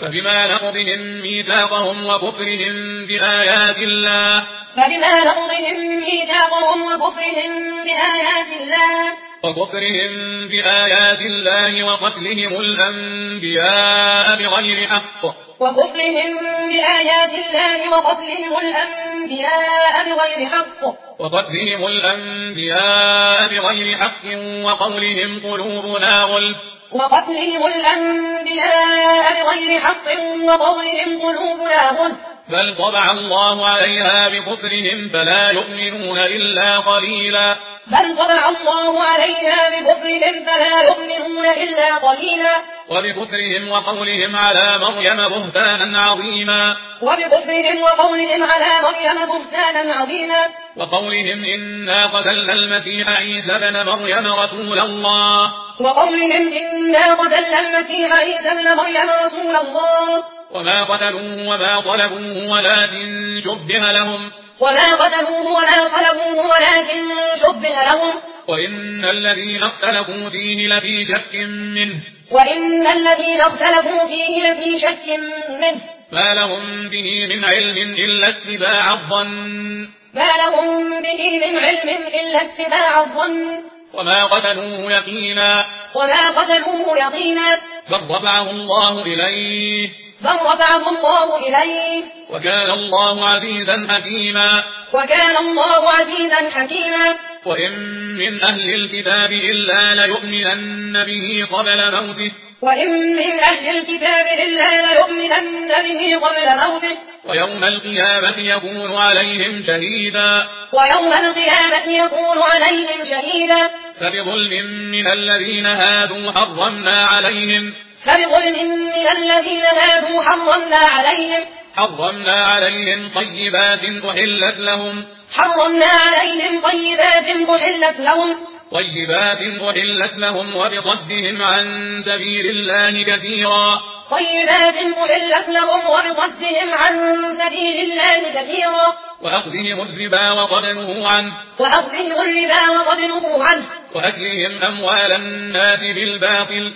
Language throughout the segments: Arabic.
فبما نقضهم ميثاقهم وكفرهم بآيات الله وقتلهم الأنبياء بغير حق وقولهم قلوبنا غلف بل طبع الله عليها بكفرهم فلا يؤمنون إلا قليلا وبكفرهم وقولهم على مريم بهتانا عظيما وقولهم إنا قتلنا المسيح عيسى ابن مريم رسول الله وما قتلوه وما طلبوه ولكن شبه لهم وإن الذين اختلفوا فيه لفي شك منه ما لهم به من علم إلا اتباع الظن وما قتلوه يقينا بل رفعه الله إليه وكان الله عزيزا حكيما وإن من أهل الكتاب إلا ليؤمنن به قبل موته ويوم القيامة يكون عليهم شهيدا فبظلم من الذين هادوا حرمنا عليهم طيبات أحلت لهم وبصدهم عن سبيل الله كثيرا وأخذهم الربا وقد نهوا عنه وأكلهم أموال الناس بالباطل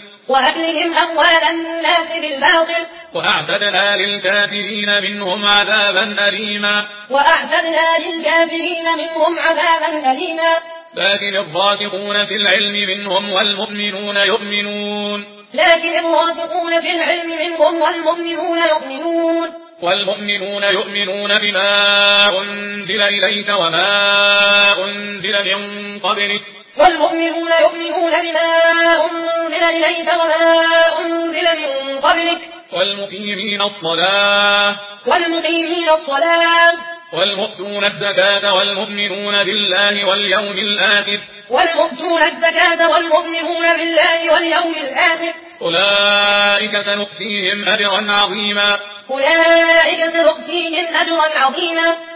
وأعتدنا للكافرين منهم عذابا أليما لكن الراسخون في العلم منهم والمؤمنون يؤمنون بما أنزل إليك وما أنزل من قبلك والمقيمين الصلاة والمؤتون الزكاة والمؤمنون بالله واليوم الآخر أولئك سنؤتيهم أجرا عظيما